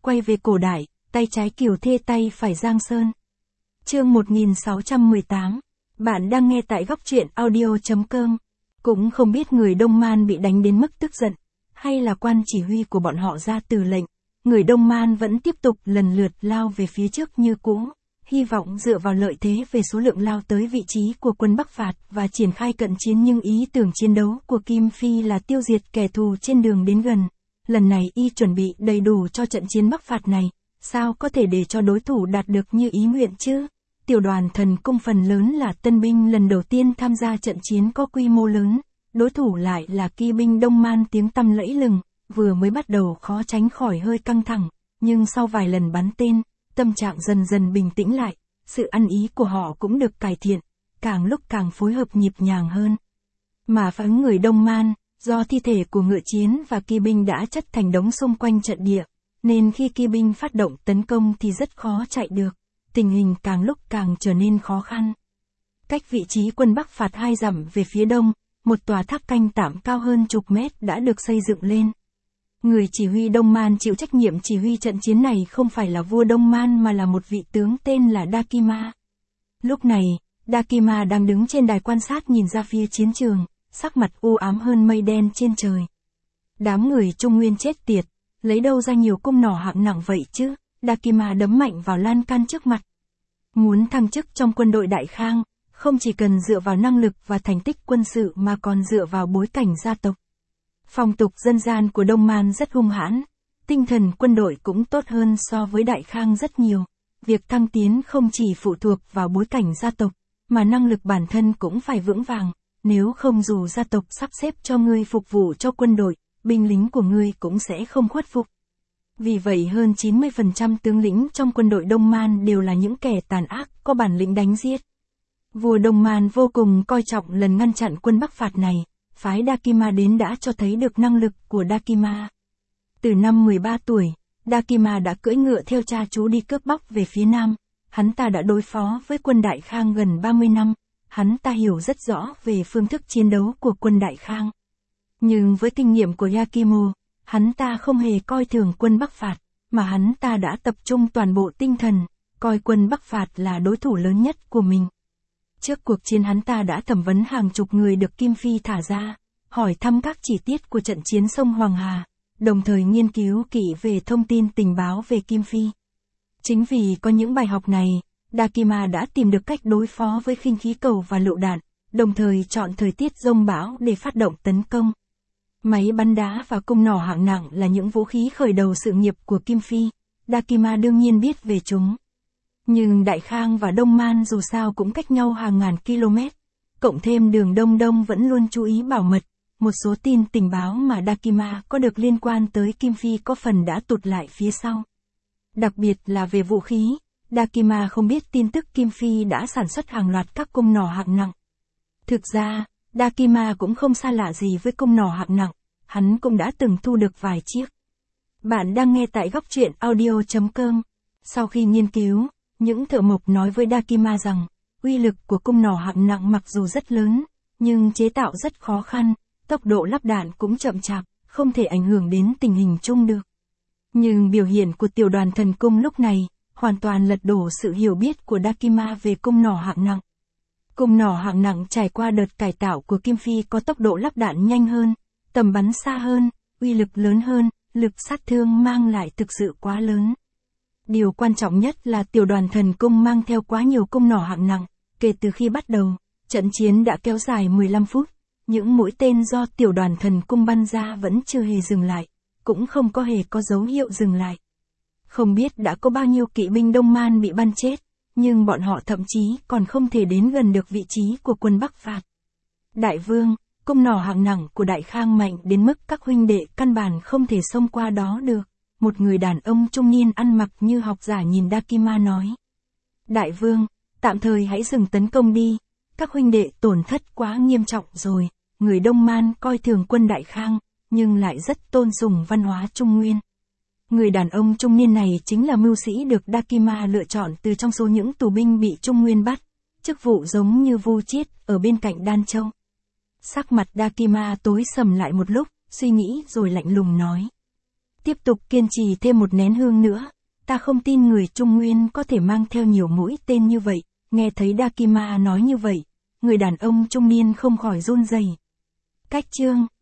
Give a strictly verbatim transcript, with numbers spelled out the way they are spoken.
quay về cổ đại, tay trái Kiều Thê tay phải Giang Sơn. Chương một nghìn sáu trăm mười tám. Bạn đang nghe tại góc truyện audio chấm com. Cũng không biết người Đông Man bị đánh đến mức tức giận, hay là quan chỉ huy của bọn họ ra từ lệnh. Người Đông Man vẫn tiếp tục lần lượt lao về phía trước như cũ, hy vọng dựa vào lợi thế về số lượng lao tới vị trí của quân Bắc phạt và triển khai cận chiến, nhưng ý tưởng chiến đấu của Kim Phi là tiêu diệt kẻ thù trên đường đến gần. Lần này y chuẩn bị đầy đủ cho trận chiến Bắc phạt này, sao có thể để cho đối thủ đạt được như ý nguyện chứ? Tiểu đoàn thần cung phần lớn là tân binh lần đầu tiên tham gia trận chiến có quy mô lớn, đối thủ lại là kỵ binh Đông Man tiếng tăm lẫy lừng, vừa mới bắt đầu khó tránh khỏi hơi căng thẳng, nhưng sau vài lần bắn tên, tâm trạng dần dần bình tĩnh lại, sự ăn ý của họ cũng được cải thiện, càng lúc càng phối hợp nhịp nhàng hơn. Mà phái người Đông Man, do thi thể của ngựa chiến và kỵ binh đã chất thành đống xung quanh trận địa, nên khi kỵ binh phát động tấn công thì rất khó chạy được, tình hình càng lúc càng trở nên khó khăn. Cách vị trí quân Bắc phạt hai dặm về phía đông, một tòa tháp canh tạm cao hơn chục mét đã được xây dựng lên. Người chỉ huy Đông Man chịu trách nhiệm chỉ huy trận chiến này không phải là vua Đông Man mà là một vị tướng tên là Dakima. Lúc này, Dakima đang đứng trên đài quan sát nhìn ra phía chiến trường, sắc mặt u ám hơn mây đen trên trời. Đám người Trung Nguyên chết tiệt, lấy đâu ra nhiều cung nỏ hạng nặng vậy chứ? Dakima đấm mạnh vào lan can trước mặt. Muốn thăng chức trong quân đội Đại Khang, không chỉ cần dựa vào năng lực và thành tích quân sự mà còn dựa vào bối cảnh gia tộc. Phong tục dân gian của Đông Man rất hung hãn, tinh thần quân đội cũng tốt hơn so với Đại Khang rất nhiều. Việc thăng tiến không chỉ phụ thuộc vào bối cảnh gia tộc, mà năng lực bản thân cũng phải vững vàng, nếu không dù gia tộc sắp xếp cho ngươi phục vụ cho quân đội, binh lính của ngươi cũng sẽ không khuất phục. Vì vậy hơn chín mươi phần trăm tướng lĩnh trong quân đội Đông Man đều là những kẻ tàn ác, có bản lĩnh đánh giết. Vua Đông Man vô cùng coi trọng lần ngăn chặn quân Bắc phạt này, phái Dakima đến đã cho thấy được năng lực của Dakima. Từ năm mười ba tuổi, Dakima đã cưỡi ngựa theo cha chú đi cướp bóc về phía Nam, hắn ta đã đối phó với quân Đại Khang gần ba mươi năm, hắn ta hiểu rất rõ về phương thức chiến đấu của quân Đại Khang. Nhưng với kinh nghiệm của Yakimo, hắn ta không hề coi thường quân Bắc phạt, mà hắn ta đã tập trung toàn bộ tinh thần, coi quân Bắc phạt là đối thủ lớn nhất của mình. Trước cuộc chiến hắn ta đã thẩm vấn hàng chục người được Kim Phi thả ra, hỏi thăm các chi tiết của trận chiến sông Hoàng Hà, đồng thời nghiên cứu kỹ về thông tin tình báo về Kim Phi. Chính vì có những bài học này, Dakima đã tìm được cách đối phó với khinh khí cầu và lựu đạn, đồng thời chọn thời tiết giông bão để phát động tấn công. Máy bắn đá và cung nỏ hạng nặng là những vũ khí khởi đầu sự nghiệp của Kim Phi, Dakima đương nhiên biết về chúng. Nhưng Đại Khang và Đông Man dù sao cũng cách nhau hàng ngàn km, cộng thêm đường Đông Đông vẫn luôn chú ý bảo mật, một số tin tình báo mà Dakima có được liên quan tới Kim Phi có phần đã tụt lại phía sau. Đặc biệt là về vũ khí, Dakima không biết tin tức Kim Phi đã sản xuất hàng loạt các cung nỏ hạng nặng. Thực ra, Dakima cũng không xa lạ gì với cung nỏ hạng nặng, hắn cũng đã từng thu được vài chiếc. Bạn đang nghe tại góc truyện audio chấm com. Sau khi nghiên cứu, những thợ mộc nói với Dakima rằng, uy lực của cung nỏ hạng nặng mặc dù rất lớn, nhưng chế tạo rất khó khăn, tốc độ lắp đạn cũng chậm chạp, không thể ảnh hưởng đến tình hình chung được. Nhưng biểu hiện của tiểu đoàn thần cung lúc này, hoàn toàn lật đổ sự hiểu biết của Dakima về cung nỏ hạng nặng. Cung nỏ hạng nặng trải qua đợt cải tạo của Kim Phi có tốc độ lắp đạn nhanh hơn, tầm bắn xa hơn, uy lực lớn hơn, lực sát thương mang lại thực sự quá lớn. Điều quan trọng nhất là tiểu đoàn thần cung mang theo quá nhiều cung nỏ hạng nặng, kể từ khi bắt đầu, trận chiến đã kéo dài mười lăm phút, những mũi tên do tiểu đoàn thần cung bắn ra vẫn chưa hề dừng lại, cũng không có hề có dấu hiệu dừng lại. Không biết đã có bao nhiêu kỵ binh Đông Man bị bắn chết, nhưng bọn họ thậm chí còn không thể đến gần được vị trí của quân Bắc phạt. Đại vương, cung nỏ hạng nặng của Đại Khang mạnh đến mức các huynh đệ căn bản không thể xông qua đó được. Một người đàn ông trung niên ăn mặc như học giả nhìn Dakima nói. Đại vương, tạm thời hãy dừng tấn công đi, các huynh đệ tổn thất quá nghiêm trọng rồi. Người Đông Man coi thường quân Đại Khang, nhưng lại rất tôn sùng văn hóa Trung Nguyên. Người đàn ông trung niên này chính là mưu sĩ được Dakima lựa chọn từ trong số những tù binh bị Trung Nguyên bắt, chức vụ giống như Vu Chiết ở bên cạnh Đan Châu. Sắc mặt Dakima tối sầm lại một lúc, suy nghĩ rồi lạnh lùng nói. Tiếp tục kiên trì thêm một nén hương nữa. Ta không tin người Trung Nguyên có thể mang theo nhiều mũi tên như vậy. Nghe thấy Dakima nói như vậy, người đàn ông trung niên không khỏi run rẩy. Cách chương